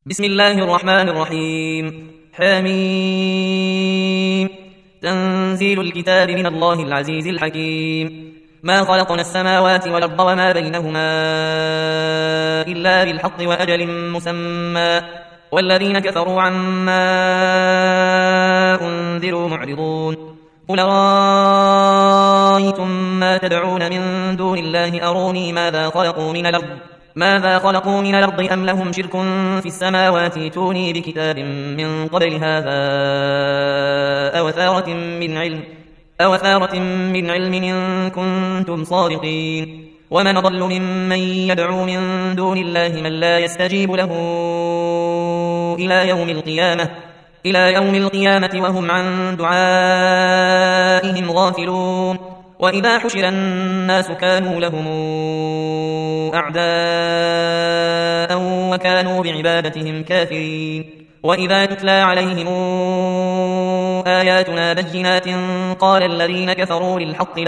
بسم الله الرحمن الرحيم. حميم. تنزيل الكتاب من الله العزيز الحكيم. ما خلقنا السماوات والأرض وما بينهما إلا بالحق وأجل مسمى والذين كفروا عما أنذروا معرضون. قل رأيتم ما تدعون من دون الله أروني ماذا خلقوا من الأرض أم لهم شرك في السماوات ائتوني بكتاب من قبل هذا أو أثارة من علم إن كنتم صادقين. ومن أضل ممن يدعو من دون الله من لا يستجيب له إلى يوم القيامة وهم عن دعائهم غافلون. وإذا حشر الناس كانوا لهم أعداء وكانوا بعبادتهم كافرين. وإذا تتلى عليهم آياتنا بينات قال الذين كفروا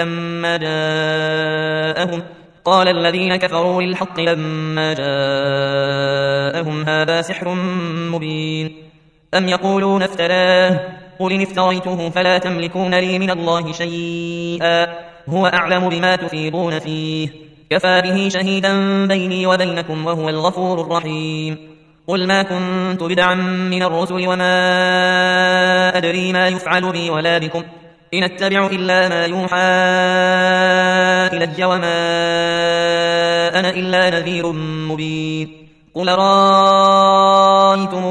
للحق لما جاءهم هذا سحر مبين. أم يقولون افتراه قل إن افتريته فلا تملكون لي من الله شيئا هو أعلم بما تفيضون فيه كفى به شهيدا بيني وبينكم وهو الغفور الرحيم. قل ما كنت بدعا من الرسل وما أدري ما يفعل بي ولا بكم إن أتبع إلا ما يوحى إلي وما أنا إلا نذير مبين. قل رأيتم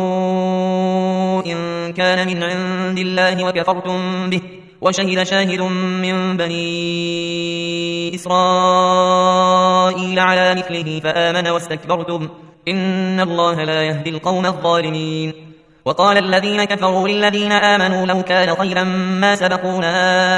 إن كان من عند الله وكفرتم به وشهد شاهد من بني إسرائيل على مثله فآمن واستكبرتم إن الله لا يهدي القوم الظالمين. وقال الذين كفروا للذين آمنوا لو كان خيرا ما سبقونا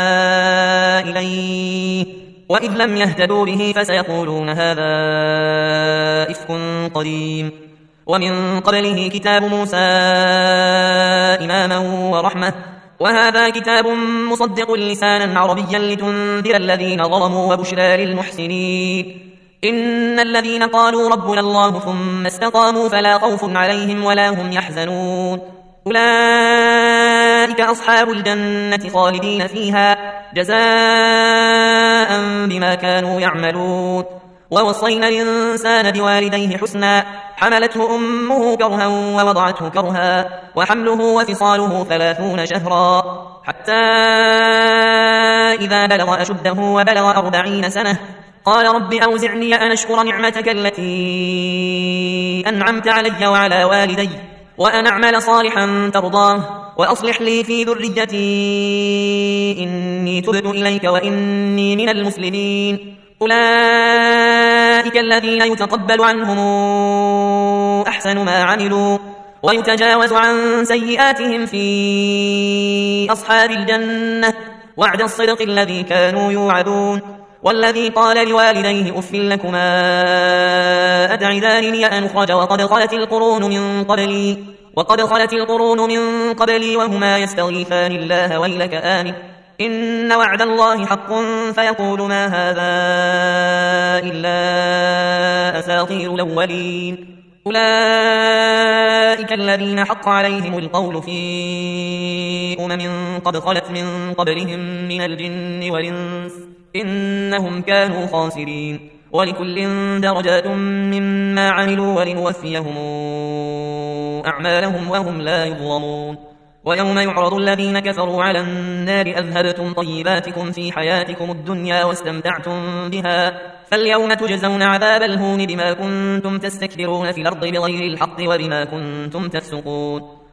إليه وإذ لم يهتدوا به فسيقولون هذا إفك قديم. ومن قبله كتاب موسى إماما ورحمة وهذا كتاب مصدق لسانا عربيا لتنذر الذين ظلموا وبشرى للمحسنين. إن الذين قالوا ربنا الله ثم استقاموا فلا خوف عليهم ولا هم يحزنون أولئك أصحاب الجنة خالدين فيها جزاء بما كانوا يعملون. ووصينا الإنسان بوالديه حسنا حملته أمه كرها ووضعته كرها وحمله وفصاله 30 شهرا حتى إذا بلغ أشده وبلغ 40 سنة قال رب أوزعني أن أشكر نعمتك التي أنعمت علي وعلى والدي وأن أعمل صالحا ترضاه وأصلح لي في ذريتي إني تبت إليك وإني من المسلمين. أولئك الذين يتقبل عنهم أحسن ما عملوا ويتجاوز عن سيئاتهم في أصحاب الجنة وعد الصدق الذي كانوا يوعدون. والذي قال لوالديه أف لكما أتعدانني أن أخرج وقد خلت القرون من قبلي وهما يستغيثان الله ويلك آمن إن وعد الله حق فيقول ما هذا إلا أساطير الأولين. أولئك الذين حق عليهم القول في قد خلت من قبلهم من الجن والإنس إنهم كانوا خاسرين. ولكل درجات مما عملوا ولنوفيهم أعمالهم وهم لا يظلمون. ويوم يعرض الذين كفروا على النار أذهبتم طيباتكم في حياتكم الدنيا واستمتعتم بها فاليوم تجزون عذاب الهون بما كنتم تستكبرون في الأرض بغير الحق وبما كنتم تفسقون.